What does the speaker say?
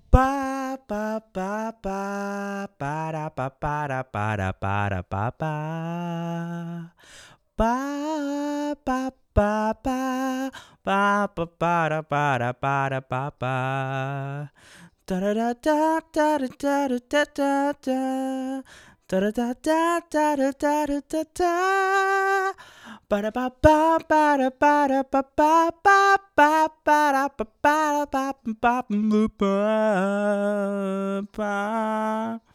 Ba ba ba ba ba da ba ba da ba da ba da ba ba ba ba ba ba ba ba ba da ba da ba da ba ba da da da da da da da da da da da da da da da da da da da ba da ba ba ba da ba da ba ba ba ba ba da ba ba da ba ba ba ba ba